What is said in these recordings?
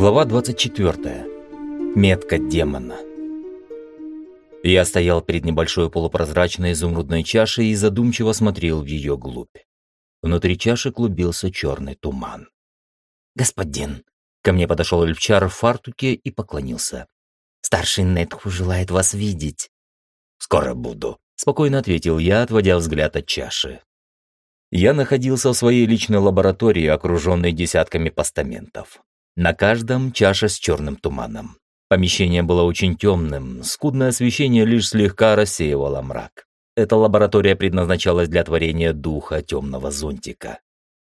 Глава 24. Метка демона. Я стоял перед небольшой полупрозрачной изумрудной чашей и задумчиво смотрел в ее глубь. Внутри чаши клубился черный туман. «Господин!» Ко мне подошел эльфчар в фартуке и поклонился. «Старший Нетху желает вас видеть». «Скоро буду», — спокойно ответил я, отводя взгляд от чаши. Я находился в своей личной лаборатории, окруженной десятками постаментов. На каждом чаша с черным туманом. Помещение было очень темным, скудное освещение лишь слегка рассеивало мрак. Эта лаборатория предназначалась для творения духа темного зонтика.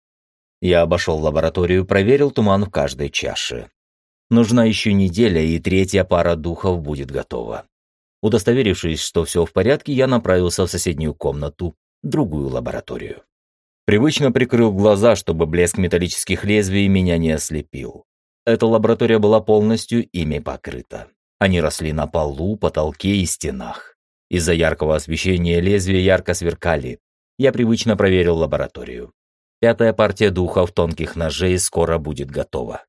Я обошел лабораторию, проверил туман в каждой чаше. Нужна еще неделя, и третья пара духов будет готова. Удостоверившись, что все в порядке, я направился в соседнюю комнату, другую лабораторию. Привычно прикрыл глаза, чтобы блеск металлических лезвий меня не ослепил. Эта лаборатория была полностью ими покрыта. Они росли на полу, потолке и стенах. Из-за яркого освещения лезвия ярко сверкали. Я привычно проверил лабораторию. 5-я партия духов тонких ножей скоро будет готова.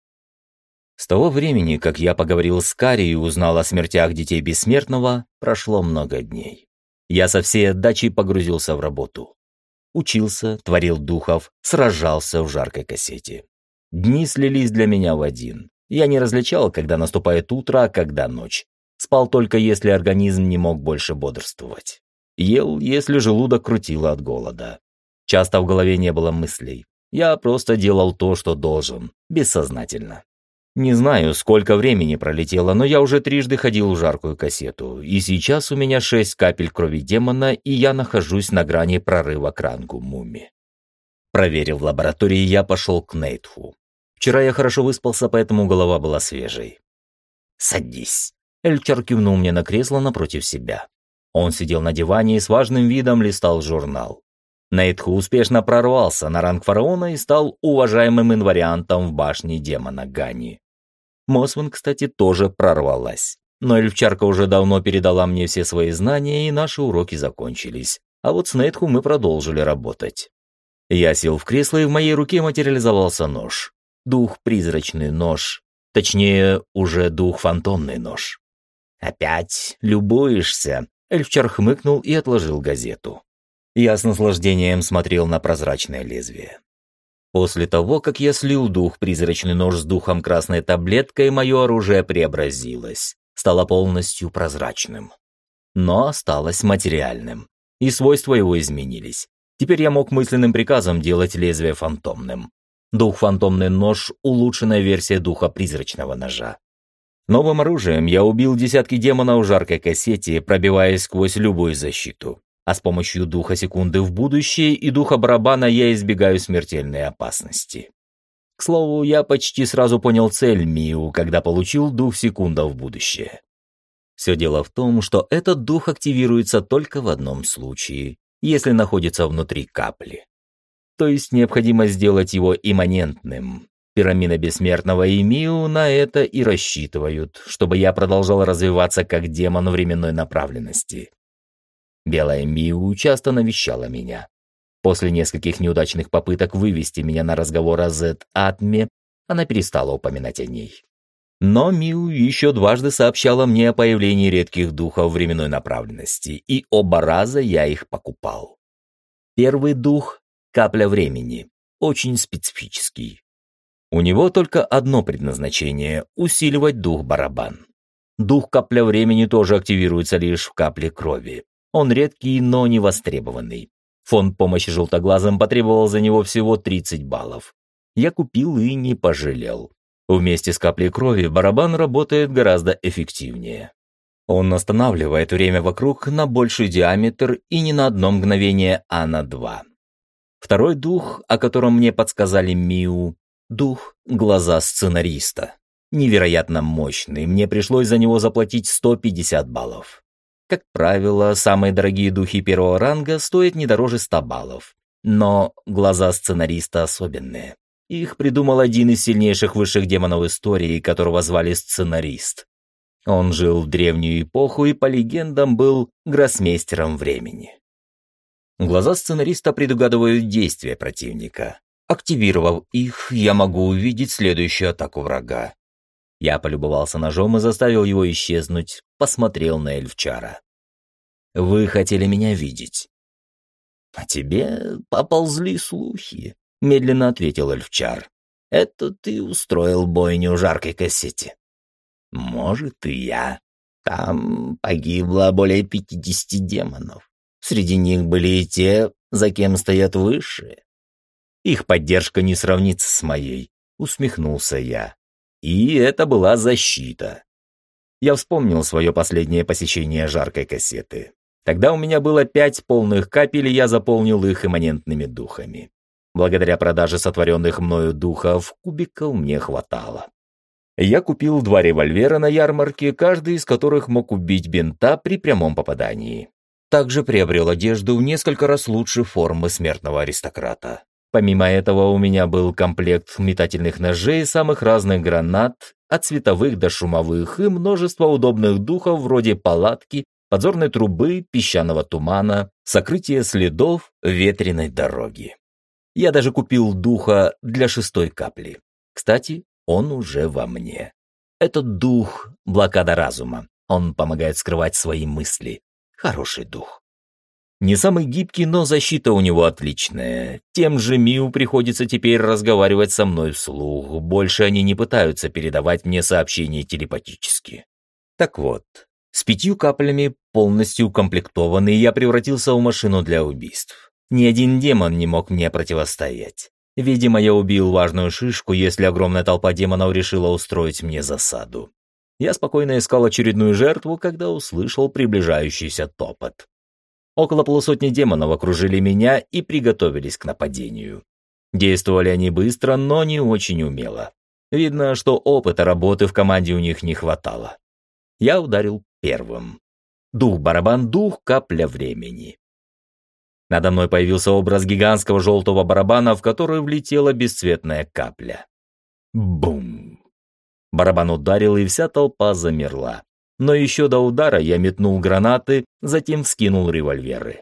С того времени, как я поговорил с Кари и узнал о смертях детей Бессмертного, прошло много дней. Я со всей отдачей погрузился в работу. Учился, творил духов, сражался в жаркой кассете. Дни слились для меня в один. Я не различал, когда наступает утро, а когда ночь. Спал только, если организм не мог больше бодрствовать. Ел, если желудок крутило от голода. Часто в голове не было мыслей. Я просто делал то, что должен, бессознательно. Не знаю, сколько времени пролетело, но я уже трижды ходил в жаркую кассету, и сейчас у меня 6 капель крови демона, и я нахожусь на грани прорыва к рангу муми. Проверив в лаборатории, я пошел к Нейтху. Вчера я хорошо выспался, поэтому голова была свежей. «Садись!» Эльчар кивнул мне на кресло напротив себя. Он сидел на диване и с важным видом листал журнал. Нейтху успешно прорвался на ранг фараона и стал уважаемым инвариантом в башне демона Гани. Мосвен, кстати, тоже прорвалась. Но эльфчарка уже давно передала мне все свои знания, и наши уроки закончились. А вот с Нейтху мы продолжили работать. Я сел в кресло, и в моей руке материализовался нож. Дух-призрачный нож. Точнее, уже дух-фантомный нож. «Опять любуешься?» Эльфчар хмыкнул и отложил газету. Я с наслаждением смотрел на прозрачное лезвие. После того, как я слил дух-призрачный нож с духом красной таблеткой, мое оружие преобразилось, стало полностью прозрачным. Но осталось материальным, и свойства его изменились. Теперь я мог мысленным приказом делать лезвие фантомным. Дух-фантомный нож – улучшенная версия духа-призрачного ножа. Новым оружием я убил десятки демонов в жаркой кассете, пробиваясь сквозь любую защиту. А с помощью духа секунды в будущее и духа барабана я избегаю смертельной опасности. К слову, я почти сразу понял цель Миу, когда получил дух секунда в будущее. Все дело в том, что этот дух активируется только в одном случае, если находится внутри капли. То есть необходимо сделать его имманентным. Пирамида Бессмертного и Миу на это и рассчитывают, чтобы я продолжал развиваться как демон временной направленности. Белая Миу часто навещала меня. После нескольких неудачных попыток вывести меня на разговор о Зет-Атме, она перестала упоминать о ней. Но Миу еще дважды сообщала мне о появлении редких духов временной направленности, и оба раза я их покупал. Первый дух — капля времени, очень специфический. У него только одно предназначение — усиливать дух-барабан. Дух капля времени тоже активируется лишь в капле крови. Он редкий, но не востребованный. Фонд помощи желтоглазым потребовал за него всего 30 баллов. Я купил и не пожалел. Вместе с каплей крови барабан работает гораздо эффективнее. Он останавливает время вокруг на больший диаметр и не на одно мгновение, а на 2. Второй дух, о котором мне подсказали Миу, дух глаза сценариста. Невероятно мощный, мне пришлось за него заплатить 150 баллов. Как правило, самые дорогие духи первого ранга стоят не дороже 100 баллов. Но глаза сценариста особенные. Их придумал один из сильнейших высших демонов истории, которого звали Сценарист. Он жил в древнюю эпоху и, по легендам, был гроссмейстером времени. Глаза сценариста предугадывают действия противника. Активировав их, я могу увидеть следующую атаку врага. Я полюбовался ножом и заставил его исчезнуть, посмотрел на Эльфчара. «Вы хотели меня видеть?» «О тебе поползли слухи», — медленно ответил Эльфчар. «Это ты устроил бойню жаркой кассете». «Может, и я. Там погибло более 50 демонов. Среди них были и те, за кем стоят высшие. Их поддержка не сравнится с моей», — усмехнулся я. И это была защита. Я вспомнил свое последнее посещение жаркой кассеты. Тогда у меня было 5 полных капель, и я заполнил их имманентными духами. Благодаря продаже сотворенных мною духов, кубиков мне хватало. Я купил 2 револьвера на ярмарке, каждый из которых мог убить бинта при прямом попадании. Также приобрел одежду в несколько раз лучше формы смертного аристократа. Помимо этого у меня был комплект метательных ножей, самых разных гранат, от световых до шумовых, и множество удобных духов вроде палатки, подзорной трубы, песчаного тумана, сокрытия следов ветреной дороги. Я даже купил духа для 6-й капли. Кстати, он уже во мне. Этот дух — блокада разума. Он помогает скрывать свои мысли. Хороший дух. Не самый гибкий, но защита у него отличная. Тем же Миу приходится теперь разговаривать со мной вслух. Больше они не пытаются передавать мне сообщения телепатически. Так вот, с 5 каплями, полностью укомплектованный, я превратился в машину для убийств. Ни один демон не мог мне противостоять. Видимо, я убил важную шишку, если огромная толпа демонов решила устроить мне засаду. Я спокойно искал очередную жертву, когда услышал приближающийся топот. Около полусотни демонов окружили меня и приготовились к нападению. Действовали они быстро, но не очень умело. Видно, что опыта работы в команде у них не хватало. Я ударил первым. Дух-барабан, дух, капля времени. Надо мной появился образ гигантского желтого барабана, в который влетела бесцветная капля. Бум! Барабан ударил, и вся толпа замерла. Но еще до удара я метнул гранаты, затем вскинул револьверы.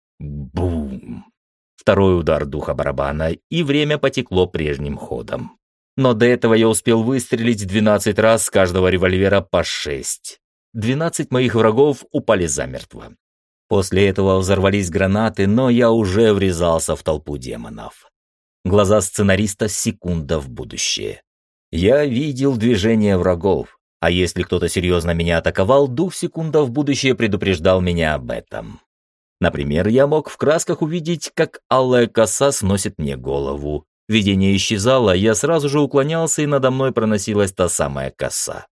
Бум! Второй удар духа барабана, и время потекло прежним ходом. Но до этого я успел выстрелить 12 раз с каждого револьвера по 6. 12 моих врагов упали замертво. После этого взорвались гранаты, но я уже врезался в толпу демонов. Глаза сценариста — секунда в будущее. Я видел движение врагов. А если кто-то серьезно меня атаковал, дух секунда в будущее предупреждал меня об этом. Например, я мог в красках увидеть, как алая коса сносит мне голову. Видение исчезало, я сразу же уклонялся, и надо мной проносилась та самая коса.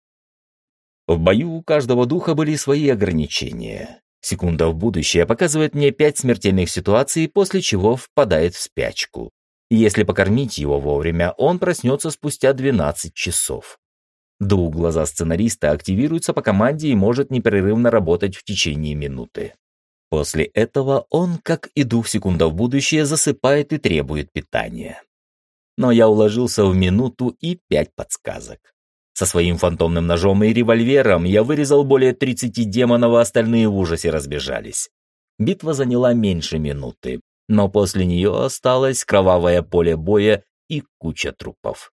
В бою у каждого духа были свои ограничения. Секунда в будущее показывает мне 5 смертельных ситуаций, после чего впадает в спячку. Если покормить его вовремя, он проснется спустя 12 часов. Дух глаза сценариста активируется по команде и может непрерывно работать в течение минуты. После этого он, как и дух секунда в будущее, засыпает и требует питания. Но я уложился в минуту и 5 подсказок. Со своим фантомным ножом и револьвером я вырезал более 30 демонов, а остальные в ужасе разбежались. Битва заняла меньше минуты, но после нее осталось кровавое поле боя и куча трупов.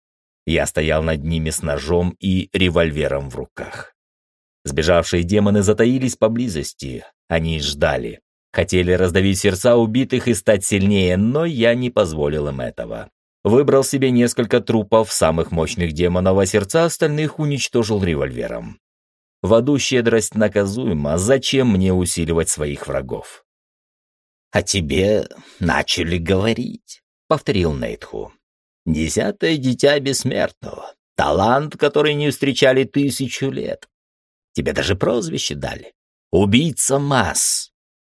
Я стоял над ними с ножом и револьвером в руках. Сбежавшие демоны затаились поблизости. Они ждали. Хотели раздавить сердца убитых и стать сильнее, но я не позволил им этого. Выбрал себе несколько трупов самых мощных демонов, а сердца остальных уничтожил револьвером. В аду щедрость наказуема, зачем мне усиливать своих врагов? «О тебе начали говорить», — повторил Нейтху. 10-е дитя бессмертного. Талант, который не встречали 1000 лет. Тебе даже прозвище дали. Убийца масс.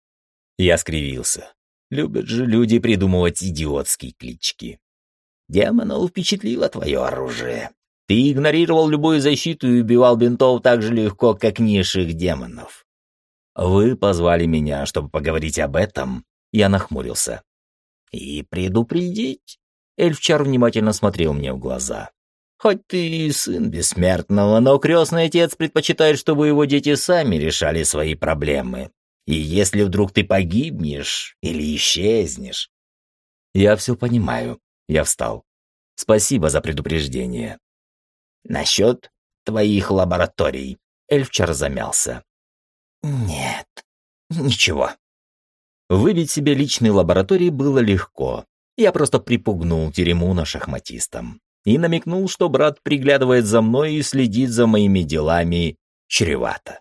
Я скривился. Любят же люди придумывать идиотские клички. Демонов впечатлило твое оружие. Ты игнорировал любую защиту и убивал бинтов так же легко, как низших демонов. Вы позвали меня, чтобы поговорить об этом. Я нахмурился. И предупредить. Эльфчар внимательно смотрел мне в глаза. «Хоть ты и сын бессмертного, но крестный отец предпочитает, чтобы его дети сами решали свои проблемы. И если вдруг ты погибнешь или исчезнешь...» «Я все понимаю». Я встал. «Спасибо за предупреждение». «Насчет твоих лабораторий». Эльфчар замялся. «Нет, ничего». Выбить себе личные лаборатории было легко. Я просто припугнул Теремуна шахматистом и намекнул, что брат приглядывает за мной и следит за моими делами чревато.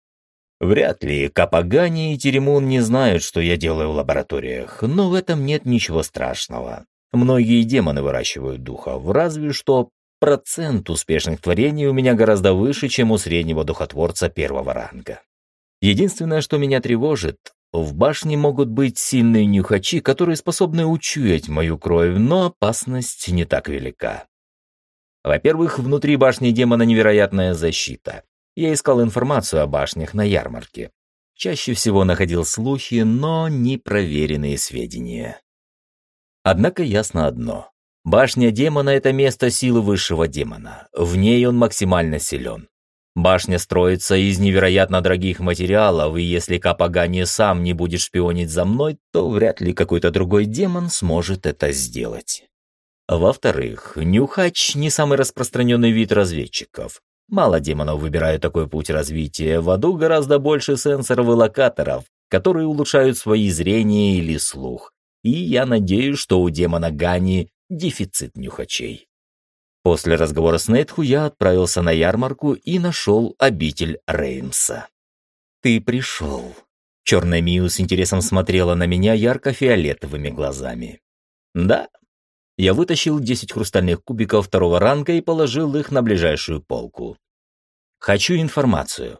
Вряд ли Капагани и Теремун не знают, что я делаю в лабораториях, но в этом нет ничего страшного. Многие демоны выращивают духов, разве что процент успешных творений у меня гораздо выше, чем у среднего духотворца первого ранга. Единственное, что меня тревожит, в башне могут быть сильные нюхачи, которые способны учуять мою кровь, но опасность не так велика. Во-первых, внутри башни демона невероятная защита. Я искал информацию о башнях на ярмарке. Чаще всего находил слухи, но непроверенные сведения. Однако ясно одно. Башня демона — это место силы высшего демона. В ней он максимально силен. Башня строится из невероятно дорогих материалов, и если Капагани сам не будет шпионить за мной, то вряд ли какой-то другой демон сможет это сделать. Во-вторых, нюхач — не самый распространенный вид разведчиков. Мало демонов выбирают такой путь развития. В аду гораздо больше сенсоров и локаторов, которые улучшают свои зрение или слух. И я надеюсь, что у демона Гани дефицит нюхачей. После разговора с Нейтху я отправился на ярмарку и нашел обитель Реймса. «Ты пришел». Черная Миу с интересом смотрела на меня ярко-фиолетовыми глазами. «Да». Я вытащил 10 хрустальных кубиков второго ранга и положил их на ближайшую полку. «Хочу информацию».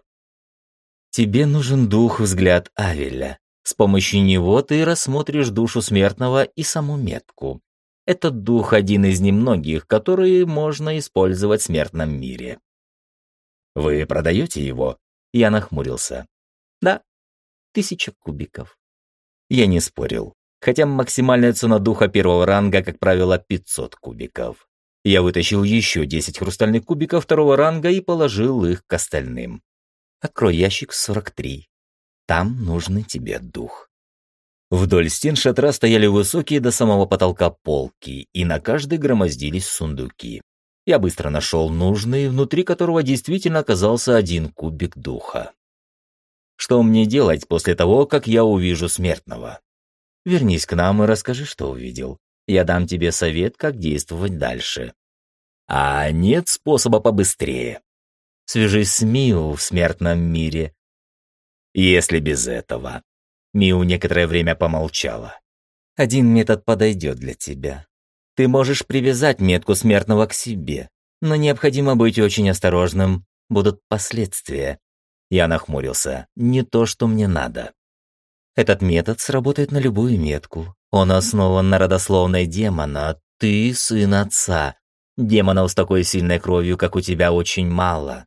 «Тебе нужен дух взгляд Авеля. С помощью него ты рассмотришь душу смертного и саму метку. Этот дух — один из немногих, которые можно использовать в смертном мире». «Вы продаете его?» Я нахмурился. «Да, 1000 кубиков». Я не спорил, хотя максимальная цена духа первого ранга, как правило, 500 кубиков. Я вытащил еще 10 хрустальных кубиков второго ранга и положил их к остальным. «Открой ящик 43. Там нужный тебе дух». Вдоль стен шатра стояли высокие до самого потолка полки, и на каждой громоздились сундуки. Я быстро нашел нужный, внутри которого действительно оказался 1 кубик духа. Что мне делать после того, как я увижу смертного? Вернись к нам и расскажи, что увидел. Я дам тебе совет, как действовать дальше. А нет способа побыстрее. Свяжись с Миу в смертном мире. Если без этого. Миу некоторое время помолчала. «Один метод подойдет для тебя. Ты можешь привязать метку смертного к себе, но необходимо быть очень осторожным, будут последствия». Я нахмурился. «Не то, что мне надо». «Этот метод сработает на любую метку. Он основан на родословной демона. Ты сын отца. Демонов с такой сильной кровью, как у тебя, очень мало».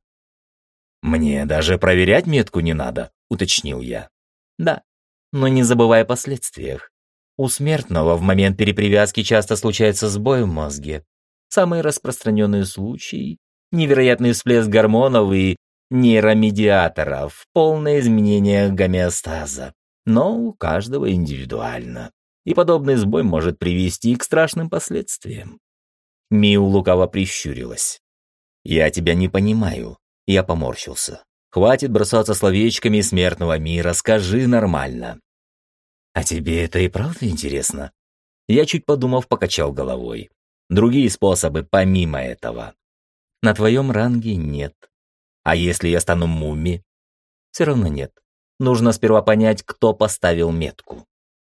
«Мне даже проверять метку не надо», — уточнил я. «Да. Но не забывай о последствиях. У смертного в момент перепривязки часто случается сбой в мозге. Самый распространенный случай – невероятный всплеск гормонов и нейромедиаторов, полное изменение гомеостаза. Но у каждого индивидуально. И подобный сбой может привести к страшным последствиям». Миу лукаво прищурилась. «Я тебя не понимаю». Я поморщился. «Хватит бросаться словечками смертного мира, скажи нормально». «А тебе это и правда интересно?» Я, чуть подумав, покачал головой. «Другие способы помимо этого». «На твоем ранге нет. А если я стану муми?» «Все равно нет. Нужно сперва понять, кто поставил метку».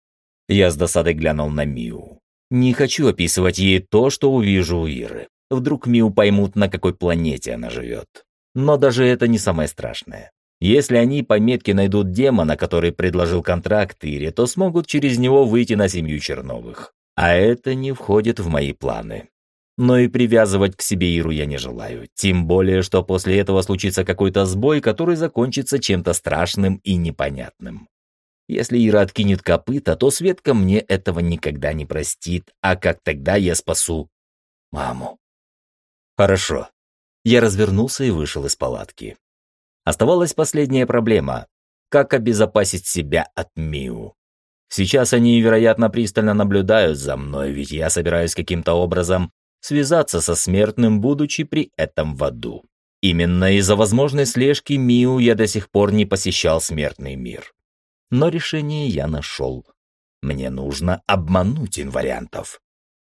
Я с досадой глянул на Миу. Не хочу описывать ей то, что увижу у Иры. Вдруг Миу поймут, на какой планете она живет. Но даже это не самое страшное. Если они по метке найдут демона, который предложил контракт Ире, то смогут через него выйти на семью Черновых. А это не входит в мои планы. Но и привязывать к себе Иру я не желаю. Тем более, что после этого случится какой-то сбой, который закончится чем-то страшным и непонятным. Если Ира откинет копыта, то Светка мне этого никогда не простит. А как тогда я спасу маму? Хорошо. Я развернулся и вышел из палатки. Оставалась последняя проблема – как обезопасить себя от Миу. Сейчас они, вероятно, пристально наблюдают за мной, ведь я собираюсь каким-то образом связаться со смертным, будучи при этом в аду. Именно из-за возможной слежки Миу я до сих пор не посещал смертный мир. Но решение я нашел. Мне нужно обмануть инвариантов.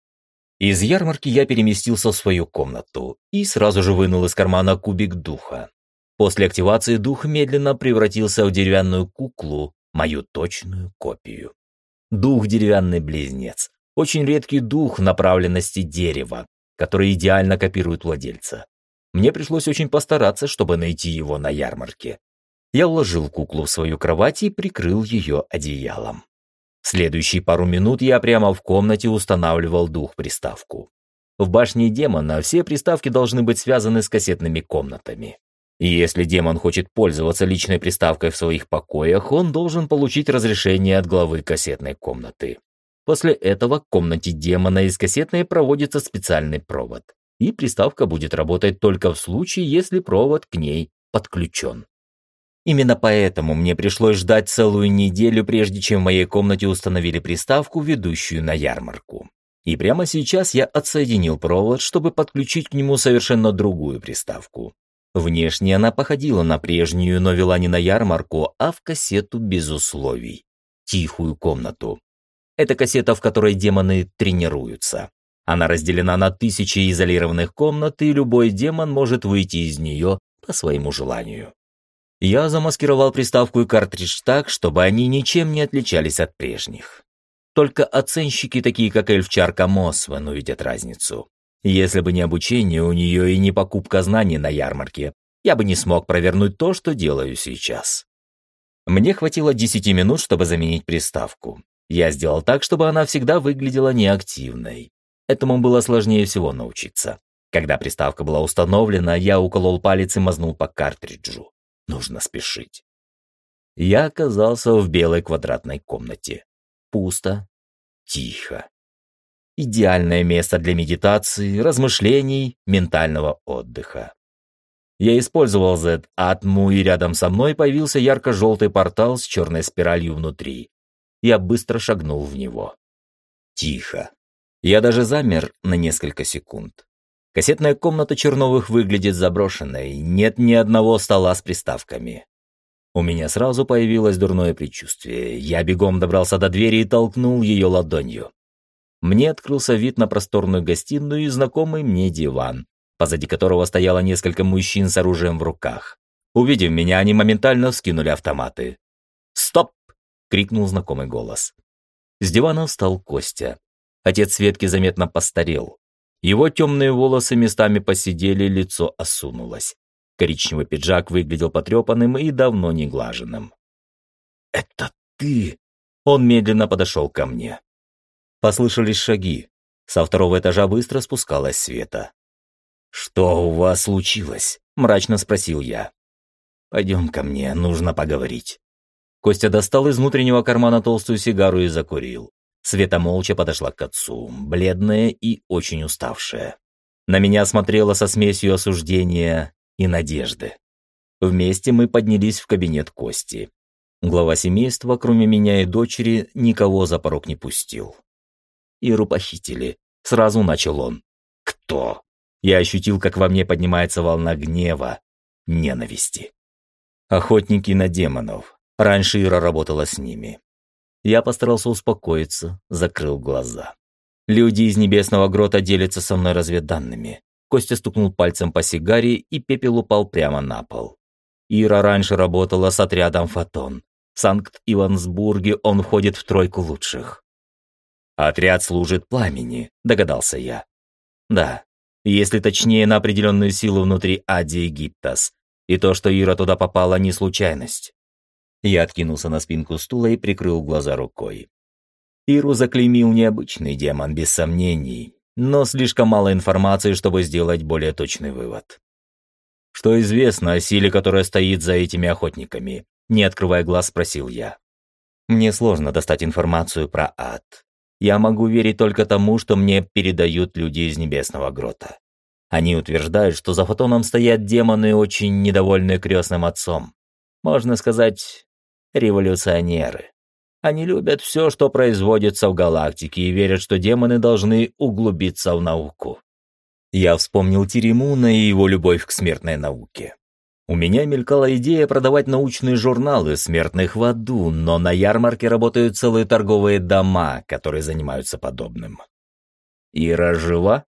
Из ярмарки я переместился в свою комнату и сразу же вынул из кармана кубик духа. После активации дух медленно превратился в деревянную куклу, мою точную копию. Дух – деревянный близнец. Очень редкий дух направленности дерева, который идеально копирует владельца. Мне пришлось очень постараться, чтобы найти его на ярмарке. Я уложил куклу в свою кровать и прикрыл ее одеялом. Следующие пару минут я прямо в комнате устанавливал дух-приставку. В башне демона все приставки должны быть связаны с кассетными комнатами. И если демон хочет пользоваться личной приставкой в своих покоях, он должен получить разрешение от главы кассетной комнаты. После этого к комнате демона из кассетной проводится специальный провод, и приставка будет работать только в случае, если провод к ней подключен. Именно поэтому мне пришлось ждать целую неделю, прежде чем в моей комнате установили приставку, ведущую на ярмарку. И прямо сейчас я отсоединил провод, чтобы подключить к нему совершенно другую приставку. Внешне она походила на прежнюю, но вела не на ярмарку, а в кассету без условий. Тихую комнату. Это кассета, в которой демоны тренируются. Она разделена на 1000 изолированных комнат, и любой демон может выйти из нее по своему желанию. Я замаскировал приставку и картридж так, чтобы они ничем не отличались от прежних. Только оценщики, такие как Эльфчарка Мосвен, увидят разницу. Если бы не обучение у нее и не покупка знаний на ярмарке, я бы не смог провернуть то, что делаю сейчас. Мне хватило 10 минут, чтобы заменить приставку. Я сделал так, чтобы она всегда выглядела неактивной. Этому было сложнее всего научиться. Когда приставка была установлена, я уколол палец и мазнул по картриджу. Нужно спешить. Я оказался в белой квадратной комнате. Пусто, тихо. Идеальное место для медитации, размышлений, ментального отдыха. Я использовал Z-атму, и рядом со мной появился ярко-желтый портал с черной спиралью внутри. Я быстро шагнул в него. Тихо. Я даже замер на несколько секунд. Кассетная комната Черновых выглядит заброшенной, нет ни одного стола с приставками. У меня сразу появилось дурное предчувствие. Я бегом добрался до двери и толкнул ее ладонью. Мне открылся вид на просторную гостиную и знакомый мне диван, позади которого стояло несколько мужчин с оружием в руках. Увидев меня, они моментально вскинули автоматы. «Стоп!» — крикнул знакомый голос. С дивана встал Костя. Отец Светки заметно постарел. Его темные волосы местами поседели, лицо осунулось. Коричневый пиджак выглядел потрепанным и давно не глаженным. «Это ты?» Он медленно подошел ко мне. Послышались шаги. Со второго этажа быстро спускалась Света. «Что у вас случилось?» – мрачно спросил я. «Пойдем ко мне, нужно поговорить». Костя достал из внутреннего кармана толстую сигару и закурил. Света молча подошла к отцу, бледная и очень уставшая. На меня смотрела со смесью осуждения и надежды. Вместе мы поднялись в кабинет Кости. Глава семейства, кроме меня и дочери, никого за порог не пустил. «Иру похитили», — сразу начал он. «Кто?» Я ощутил, как во мне поднимается волна гнева, ненависти. «Охотники на демонов. Раньше Ира работала с ними». Я постарался успокоиться, закрыл глаза. Люди из Небесного Грота делятся со мной разведданными. Костя стукнул пальцем по сигаре, и пепел упал прямо на пол. Ира раньше работала с отрядом «Фотон». В Санкт-Ивансбурге он входит в тройку лучших. «Отряд служит пламени», — догадался я. «Да, если точнее, на определенную силу внутри Ади Египтас. И то, что Ира туда попала, не случайность». Я откинулся на спинку стула и прикрыл глаза рукой. Иру заклеймил необычный демон, без сомнений, но слишком мало информации, чтобы сделать более точный вывод. «Что известно о силе, которая стоит за этими охотниками?» Не открывая глаз, спросил я. «Мне сложно достать информацию про ад. Я могу верить только тому, что мне передают люди из Небесного Грота. Они утверждают, что за Фотоном стоят демоны, очень недовольные крестным отцом. Можно сказать, революционеры. Они любят все, что производится в галактике, и верят, что демоны должны углубиться в науку. Я вспомнил Теремуна и его любовь к смертной науке. У меня мелькала идея продавать научные журналы смертных в аду, но на ярмарке работают целые торговые дома, которые занимаются подобным. «Ира жива?»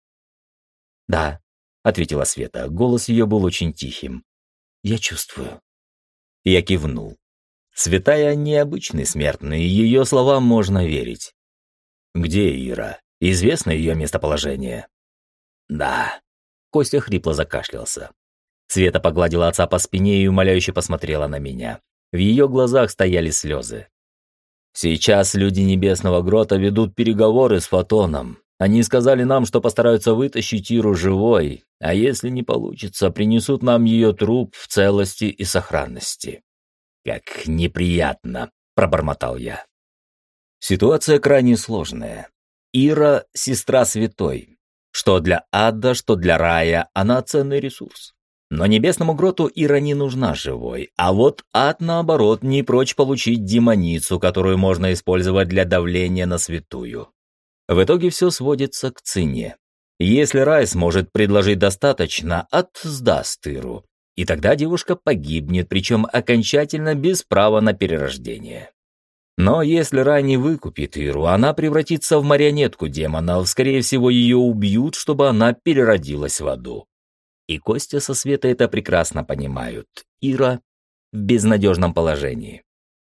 «Да», — ответила Света. Голос ее был очень тихим. «Я чувствую». Я кивнул. Святая необычный смертный, ее словам можно верить. «Где Ира? Известно ее местоположение?» «Да». Костя хрипло закашлялся. Света погладила отца по спине и умоляюще посмотрела на меня. В ее глазах стояли слезы. «Сейчас люди Небесного Грота ведут переговоры с Фотоном. Они сказали нам, что постараются вытащить Иру живой, а если не получится, принесут нам ее труп в целости и сохранности». «Как неприятно», — пробормотал я. Ситуация крайне сложная. Ира — сестра святой. Что для ада, что для рая, она ценный ресурс. Но Небесному Гроту Ира не нужна живой, а вот ад, наоборот, не прочь получить демоницу, которую можно использовать для давления на святую. В итоге все сводится к цене. Если рай сможет предложить достаточно, ад сдаст Иру, и тогда девушка погибнет, причем окончательно без права на перерождение. Но если рай не выкупит Иру, она превратится в марионетку демонов, скорее всего, ее убьют, чтобы она переродилась в аду. И Костя со Светой это прекрасно понимают. Ира в безнадежном положении.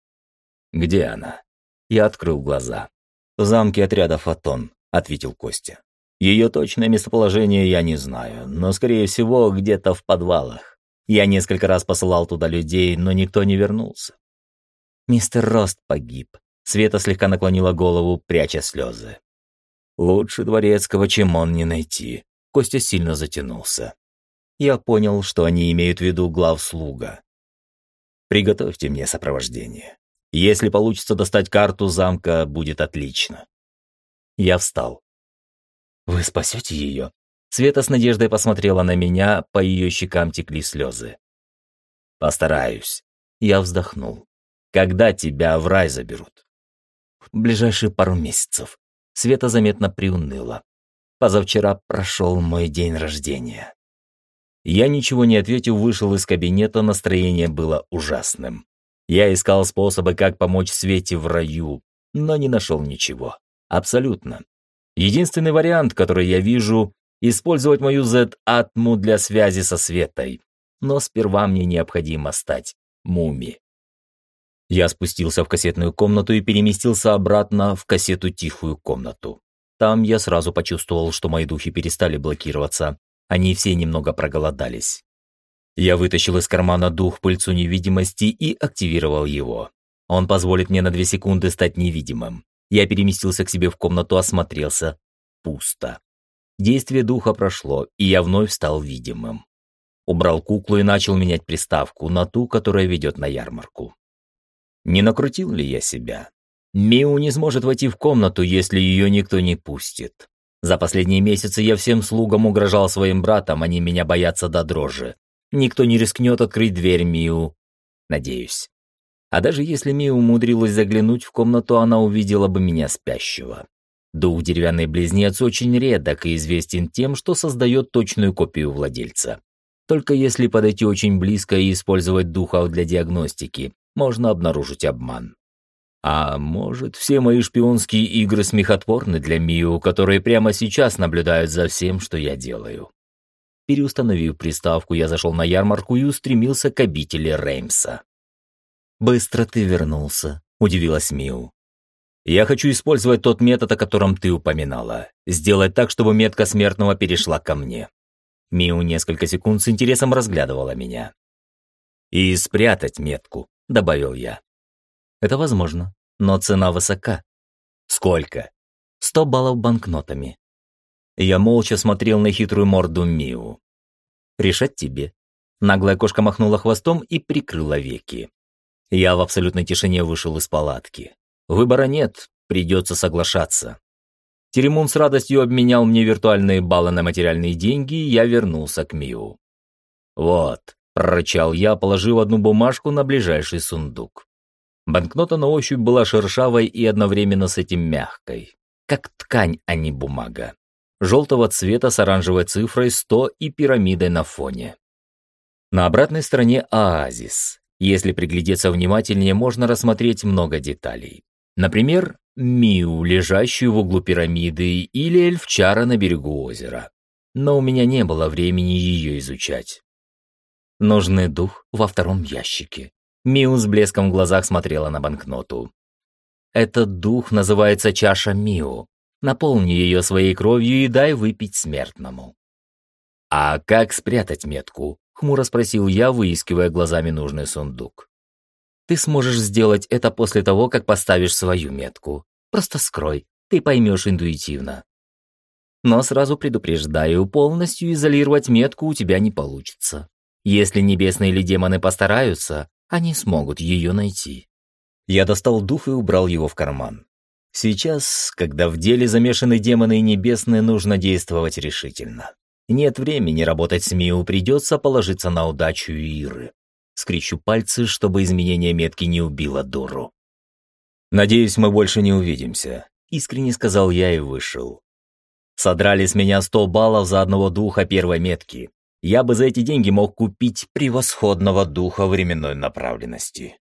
«Где она?» Я открыл глаза. «В замке отряда «Фотон», — ответил Костя. «Ее точное местоположение я не знаю, но, скорее всего, где-то в подвалах. Я несколько раз посылал туда людей, но никто не вернулся». «Мистер Рост погиб». Света слегка наклонила голову, пряча слезы. «Лучше Дворецкого, чем он, не найти». Костя сильно затянулся. Я понял, что они имеют в виду главслуга. «Приготовьте мне сопровождение. Если получится достать карту замка, будет отлично». Я встал. «Вы спасете ее?» Света с надеждой посмотрела на меня, по ее щекам текли слезы. «Постараюсь». Я вздохнул. «Когда тебя в рай заберут?» «В ближайшие пару месяцев». Света заметно приуныла. «Позавчера прошел мой день рождения». Я ничего не ответив, вышел из кабинета, настроение было ужасным. Я искал способы, как помочь Свете в раю, но не нашел ничего. Абсолютно. Единственный вариант, который я вижу, использовать мою Z-атму для связи со Светой. Но сперва мне необходимо стать Муми. Я спустился в кассетную комнату и переместился обратно в кассету «Тихую комнату». Там я сразу почувствовал, что мои духи перестали блокироваться. Они все немного проголодались. Я вытащил из кармана дух пыльцу невидимости и активировал его. Он позволит мне на 2 секунды стать невидимым. Я переместился к себе в комнату, осмотрелся. Пусто. Действие духа прошло, и я вновь стал видимым. Убрал куклу и начал менять приставку на ту, которая ведет на ярмарку. Не накрутил ли я себя? Миу не сможет войти в комнату, если ее никто не пустит. За последние месяцы я всем слугам угрожал своим братам, они меня боятся до дрожи. Никто не рискнет открыть дверь Миу. Надеюсь. А даже если Миу умудрилась заглянуть в комнату, она увидела бы меня спящего. Дух деревянный близнец очень редок и известен тем, что создает точную копию владельца. Только если подойти очень близко и использовать духов для диагностики, можно обнаружить обман. А может, все мои шпионские игры смехотворны для Миу, которые прямо сейчас наблюдают за всем, что я делаю. Переустановив приставку, я зашел на ярмарку и устремился к обители Реймса. «Быстро ты вернулся», — удивилась Миу. «Я хочу использовать тот метод, о котором ты упоминала. Сделать так, чтобы метка смертного перешла ко мне». Миу несколько секунд с интересом разглядывала меня. «И спрятать метку», — добавил я. «Это возможно, но цена высока». «Сколько?» 100 баллов банкнотами. Я молча смотрел на хитрую морду Миу. «Решать тебе». Наглая кошка махнула хвостом и прикрыла веки. Я в абсолютной тишине вышел из палатки. Выбора нет, придется соглашаться. Теремун с радостью обменял мне виртуальные баллы на материальные деньги, и я вернулся к Миу. «Вот», — прорычал я, положив одну бумажку на ближайший сундук. Банкнота на ощупь была шершавой и одновременно с этим мягкой. Как ткань, а не бумага. желтого цвета с оранжевой цифрой 100 и пирамидой на фоне. На обратной стороне оазис. Если приглядеться внимательнее, можно рассмотреть много деталей. Например, Миу, лежащую в углу пирамиды, или эльфчара на берегу озера. Но у меня не было времени ее изучать. Нужный дух во втором ящике. Миу с блеском в глазах смотрела на банкноту. Этот дух называется чаша Миу. Наполни ее своей кровью и дай выпить смертному. А как спрятать метку? Хмуро спросил я, выискивая глазами нужный сундук. Ты сможешь сделать это после того, как поставишь свою метку. Просто скрой, ты поймешь интуитивно. Но сразу предупреждаю, полностью изолировать метку у тебя не получится. Если небесные или демоны постараются, они смогут ее найти. Я достал дух и убрал его в карман. Сейчас, когда в деле замешаны демоны и небесные, нужно действовать решительно. Нет времени работать с Миу, придется положиться на удачу Иры. Скрещу пальцы, чтобы изменение метки не убило дуру. «Надеюсь, мы больше не увидимся», — искренне сказал я и вышел. Содрали с меня 100 баллов за одного духа первой метки. Я бы за эти деньги мог купить превосходного духа временной направленности.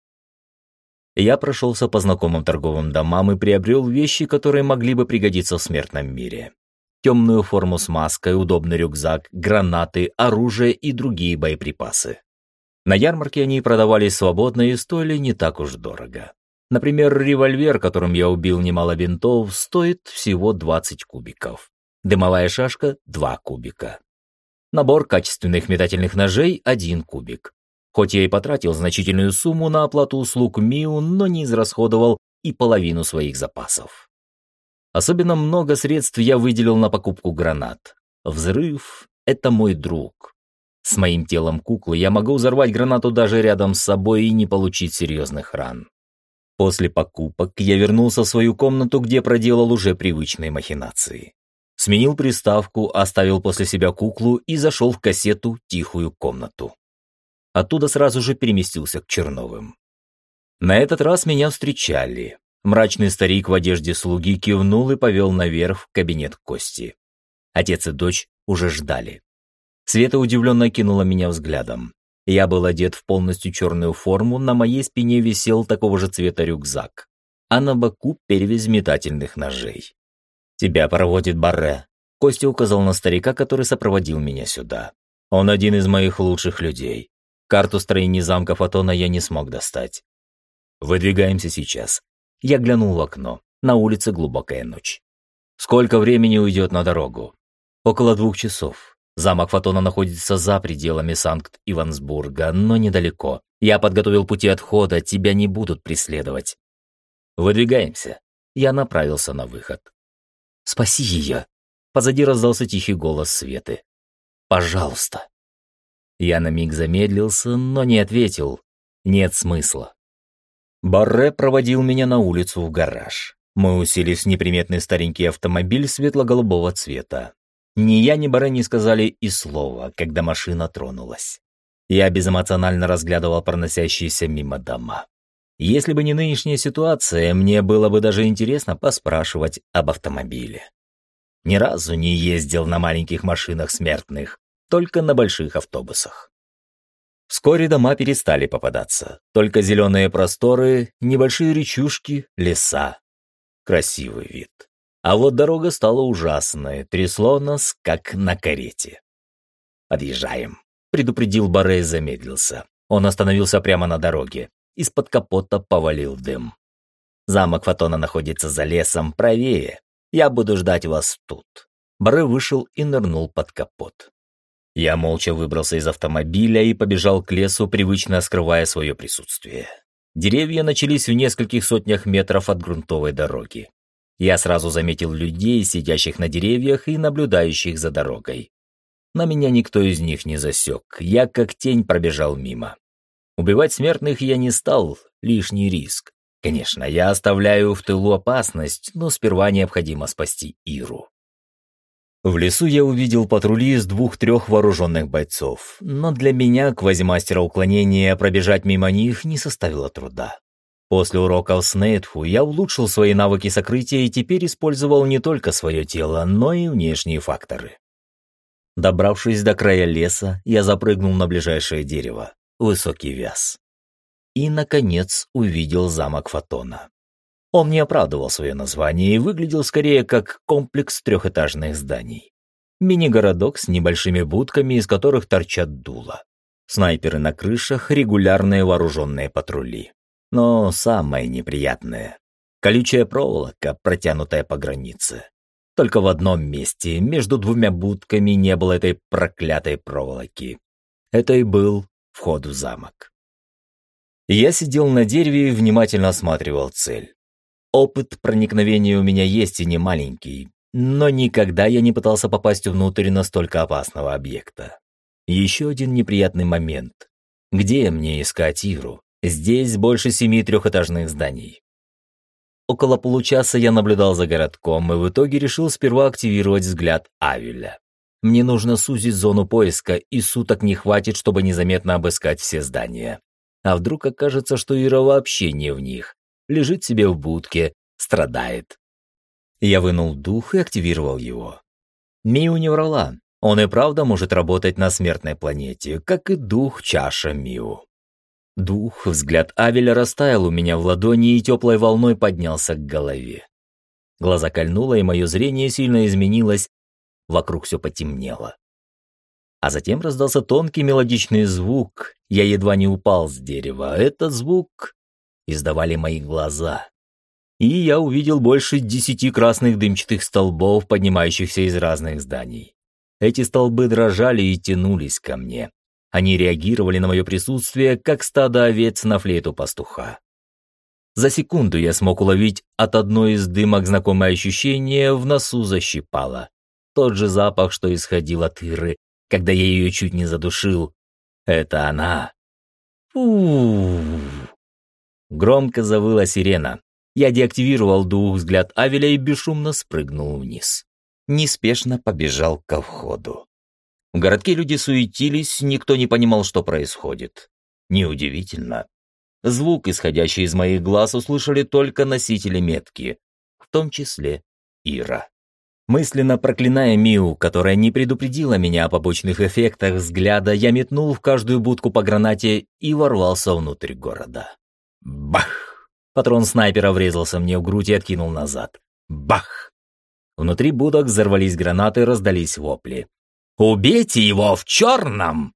Я прошелся по знакомым торговым домам и приобрел вещи, которые могли бы пригодиться в смертном мире. Темную форму с маской, удобный рюкзак, гранаты, оружие и другие боеприпасы. На ярмарке они продавались свободно и стоили не так уж дорого. Например, револьвер, которым я убил немало винтов, стоит всего 20 кубиков. Дымовая шашка – 2 кубика. Набор качественных метательных ножей – 1 кубик. Хоть я и потратил значительную сумму на оплату услуг Миу, но не израсходовал и половину своих запасов. Особенно много средств я выделил на покупку гранат. Взрыв – это мой друг. С моим телом куклы я могу взорвать гранату даже рядом с собой и не получить серьезных ран. После покупок я вернулся в свою комнату, где проделал уже привычные махинации. Сменил приставку, оставил после себя куклу и зашел в кассету «Тихую комнату». Оттуда сразу же переместился к Черновым. На этот раз меня встречали. Мрачный старик в одежде слуги кивнул и повел наверх в кабинет Кости. Отец и дочь уже ждали. Света удивленно кинула меня взглядом. Я был одет в полностью черную форму, на моей спине висел такого же цвета рюкзак, а на боку перевязь метательных ножей. «Тебя проводит Барре», — Костя указал на старика, который сопроводил меня сюда. «Он один из моих лучших людей. Карту строения замка Фотона я не смог достать. Выдвигаемся сейчас». Я глянул в окно. На улице глубокая ночь. «Сколько времени уйдет на дорогу?» «Около 2 часов. Замок Фотона находится за пределами Санкт-Ивансбурга, но недалеко. Я подготовил пути отхода, тебя не будут преследовать». «Выдвигаемся». Я направился на выход. «Спаси ее!» Позади раздался тихий голос Светы. «Пожалуйста». Я на миг замедлился, но не ответил. Нет смысла. Барре проводил меня на улицу в гараж. Мы уселись в неприметный старенький автомобиль светло-голубого цвета. Ни я, ни Барре не сказали и слова, когда машина тронулась. Я безэмоционально разглядывал проносящиеся мимо дома. Если бы не нынешняя ситуация, мне было бы даже интересно поспрашивать об автомобиле. Ни разу не ездил на маленьких машинах смертных, только на больших автобусах. Вскоре дома перестали попадаться, только зеленые просторы, небольшие речушки, леса. Красивый вид. А вот дорога стала ужасной, трясло нас, как на карете. «Подъезжаем», — предупредил Барре и замедлился. Он остановился прямо на дороге. Из-под капота повалил дым. «Замок Фотона находится за лесом, правее. Я буду ждать вас тут». Барре вышел и нырнул под капот. Я молча выбрался из автомобиля и побежал к лесу, привычно скрывая свое присутствие. Деревья начались в нескольких сотнях метров от грунтовой дороги. Я сразу заметил людей, сидящих на деревьях и наблюдающих за дорогой. На меня никто из них не засек, я как тень пробежал мимо. Убивать смертных я не стал, лишний риск. Конечно, я оставляю в тылу опасность, но сперва необходимо спасти Иру. В лесу я увидел патрули из 2-3 вооруженных бойцов, но для меня, квазимастера уклонения, пробежать мимо них не составило труда. После уроков с Нейтху я улучшил свои навыки сокрытия и теперь использовал не только свое тело, но и внешние факторы. Добравшись до края леса, я запрыгнул на ближайшее дерево, высокий вяз. И, наконец, увидел замок Фотона. Он не оправдывал свое название и выглядел скорее как комплекс трехэтажных зданий. Мини-городок с небольшими будками, из которых торчат дула. Снайперы на крышах, регулярные вооруженные патрули. Но самое неприятное — колючая проволока, протянутая по границе. Только в одном месте, между двумя будками, не было этой проклятой проволоки. Это и был вход в замок. Я сидел на дереве и внимательно осматривал цель. Опыт проникновения у меня есть и не маленький, но никогда я не пытался попасть внутрь настолько опасного объекта. Еще один неприятный момент. Где мне искать Иру? Здесь больше 7 трехэтажных зданий. Около получаса я наблюдал за городком и в итоге решил сперва активировать взгляд Авеля. Мне нужно сузить зону поиска, и суток не хватит, чтобы незаметно обыскать все здания. А вдруг окажется, что Ира вообще не в них, лежит себе в будке, страдает. Я вынул дух и активировал его. Миу не врала, он и правда может работать на смертной планете, как и дух чаша Миу. Дух, взгляд Авеля растаял у меня в ладони и теплой волной поднялся к голове. Глаза кольнуло, и мое зрение сильно изменилось, вокруг все потемнело. А затем раздался тонкий мелодичный звук, я едва не упал с дерева. Этот звук издавали мои глаза. И я увидел больше 10 красных дымчатых столбов, поднимающихся из разных зданий. Эти столбы дрожали и тянулись ко мне. Они реагировали на мое присутствие, как стадо овец на флейту пастуха. За секунду я смог уловить от одной из дымок знакомое ощущение, в носу защипало. Тот же запах, что исходил от Иры, когда я ее чуть не задушил. Это она. Громко завыла сирена. Я деактивировал дух взгляд Авеля и бесшумно спрыгнул вниз. Неспешно побежал ко входу. В городке люди суетились, никто не понимал, что происходит. Неудивительно. Звук, исходящий из моих глаз, услышали только носители метки, в том числе Ира. Мысленно проклиная Миу, которая не предупредила меня о побочных эффектах взгляда, я метнул в каждую будку по гранате и ворвался внутрь города. Бах! Патрон снайпера врезался мне в грудь и откинул назад. Бах! Внутри будок взорвались гранаты, раздались вопли. «Убейте его в черном!»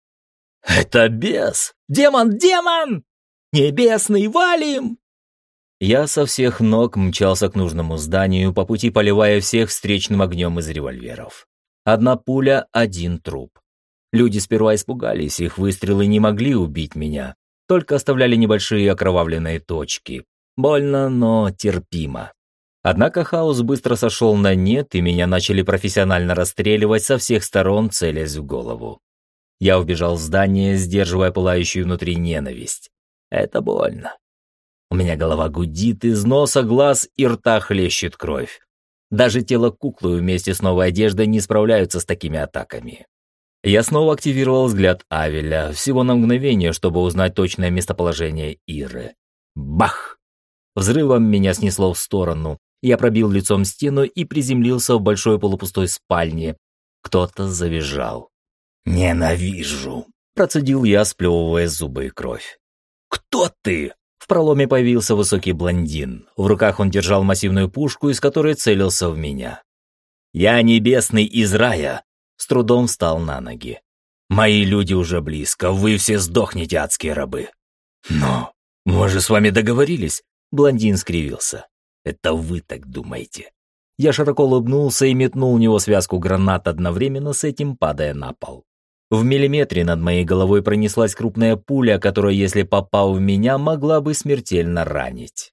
«Это бес! Демон! Демон! Небесный, валим!» Я со всех ног мчался к нужному зданию, по пути поливая всех встречным огнем из револьверов. Одна пуля, один труп. Люди сперва испугались, их выстрелы не могли убить меня, только оставляли небольшие окровавленные точки. Больно, но терпимо. Однако хаос быстро сошел на нет, и меня начали профессионально расстреливать со всех сторон, целясь в голову. Я убежал в здание, сдерживая пылающую внутри ненависть. Это больно. У меня голова гудит, из носа, глаз и рта хлещет кровь. Даже тело куклы вместе с новой одеждой не справляются с такими атаками. Я снова активировал взгляд Авеля, всего на мгновение, чтобы узнать точное местоположение Иры. Бах! Взрывом меня снесло в сторону. Я пробил лицом стену и приземлился в большой полупустой спальне. Кто-то завизжал. «Ненавижу!» – процедил я, сплевывая зубы и кровь. «Кто ты?» В проломе появился высокий блондин. В руках он держал массивную пушку, из которой целился в меня. «Я небесный из рая!» С трудом встал на ноги. «Мои люди уже близко, вы все сдохнете, адские рабы!» «Но мы же с вами договорились!» Блондин скривился. «Это вы так думаете?» Я широко улыбнулся и метнул в него связку гранат, одновременно с этим падая на пол. В миллиметре над моей головой пронеслась крупная пуля, которая, если попав в меня, могла бы смертельно ранить.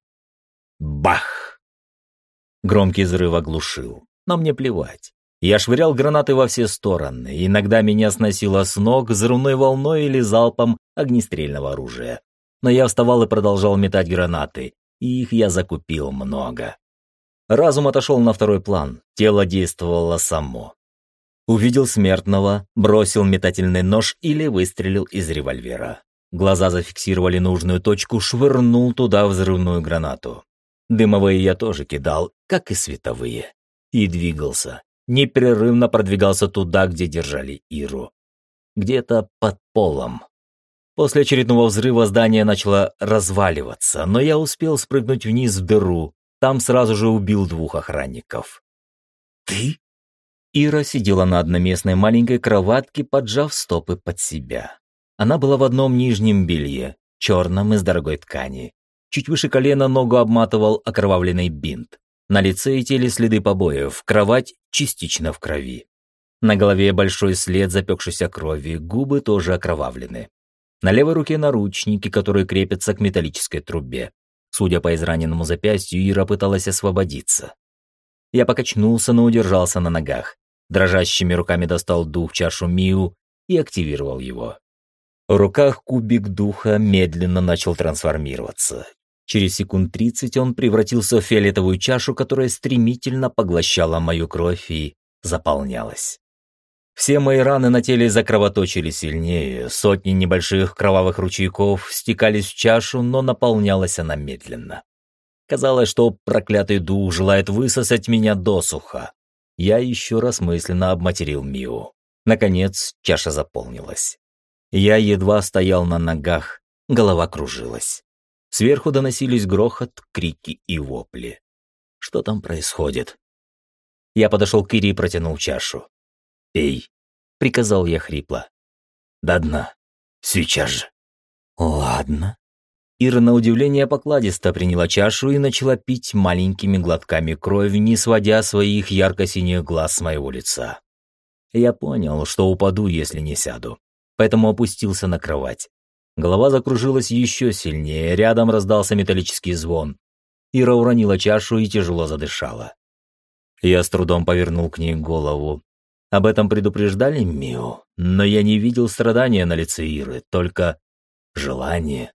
Бах! Громкий взрыв оглушил, но мне плевать. Я швырял гранаты во все стороны, иногда меня сносило с ног взрывной волной или залпом огнестрельного оружия. Но я вставал и продолжал метать гранаты, и их я закупил много. Разум отошел на второй план, тело действовало само. Увидел смертного, бросил метательный нож или выстрелил из револьвера. Глаза зафиксировали нужную точку, швырнул туда взрывную гранату. Дымовые я тоже кидал, как и световые. И двигался. Непрерывно продвигался туда, где держали Иру. Где-то под полом. После очередного взрыва здание начало разваливаться, но я успел спрыгнуть вниз в дыру. Там сразу же убил 2 охранников. «Ты?» Ира сидела на одноместной маленькой кроватке, поджав стопы под себя. Она была в одном нижнем белье, черном из дорогой ткани. Чуть выше колена ногу обматывал окровавленный бинт. На лице и теле следы побоев, кровать частично в крови. На голове большой след запекшейся крови, губы тоже окровавлены. На левой руке наручники, которые крепятся к металлической трубе. Судя по израненному запястью, Ира пыталась освободиться. Я покачнулся, но удержался на ногах. Дрожащими руками достал дух чашу Миу и активировал его. В руках кубик духа медленно начал трансформироваться. Через секунд 30 он превратился в фиолетовую чашу, которая стремительно поглощала мою кровь и заполнялась. Все мои раны на теле закровоточили сильнее, сотни небольших кровавых ручейков стекались в чашу, но наполнялась она медленно. Казалось, что проклятый дух желает высосать меня досуха. Я еще раз мысленно обматерил Миу. Наконец, чаша заполнилась. Я едва стоял на ногах, голова кружилась. Сверху доносились грохот, крики и вопли. Что там происходит? Я подошел к Ире и протянул чашу. «Пей», — приказал я хрипло. «До дна. Сейчас же». «Ладно». Ира на удивление покладисто приняла чашу и начала пить маленькими глотками кровь, не сводя своих ярко-синих глаз с моего лица. Я понял, что упаду, если не сяду, поэтому опустился на кровать. Голова закружилась еще сильнее, рядом раздался металлический звон. Ира уронила чашу и тяжело задышала. Я с трудом повернул к ней голову. Об этом предупреждали Миу, но я не видел страдания на лице Иры, только желание.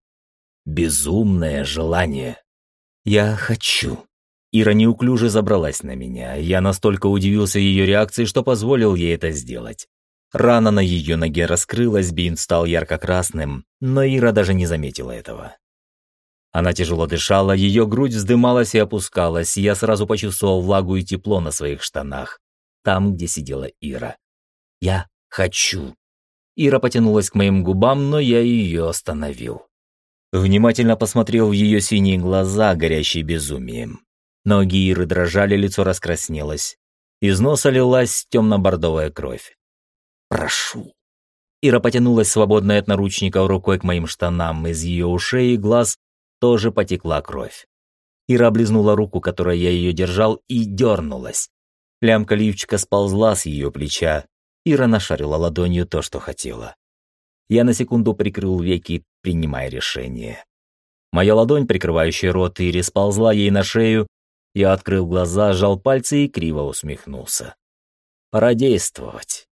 Безумное желание. Я хочу. Ира неуклюже забралась на меня. Я настолько удивился ее реакции, что позволил ей это сделать. Рана на ее ноге раскрылась, бинт стал ярко-красным, но Ира даже не заметила этого. Она тяжело дышала, ее грудь вздымалась и опускалась, и я сразу почувствовал влагу и тепло на своих штанах, там, где сидела Ира. Я хочу. Ира потянулась к моим губам, но я ее остановил. Внимательно посмотрел в ее синие глаза, горящие безумием. Ноги Иры дрожали, лицо раскраснелось. Из носа лилась темно-бордовая кровь. «Прошу». Ира потянулась свободной от наручников рукой к моим штанам. Из ее ушей и глаз тоже потекла кровь. Ира облизнула руку, которой я ее держал, и дернулась. Лямка лифчика сползла с ее плеча. Ира нашарила ладонью то, что хотела. Я на секунду прикрыл веки, принимая решение. Моя ладонь, прикрывающая рот Ире, сползла ей на шею. Я открыл глаза, сжал пальцы и криво усмехнулся. Пора действовать.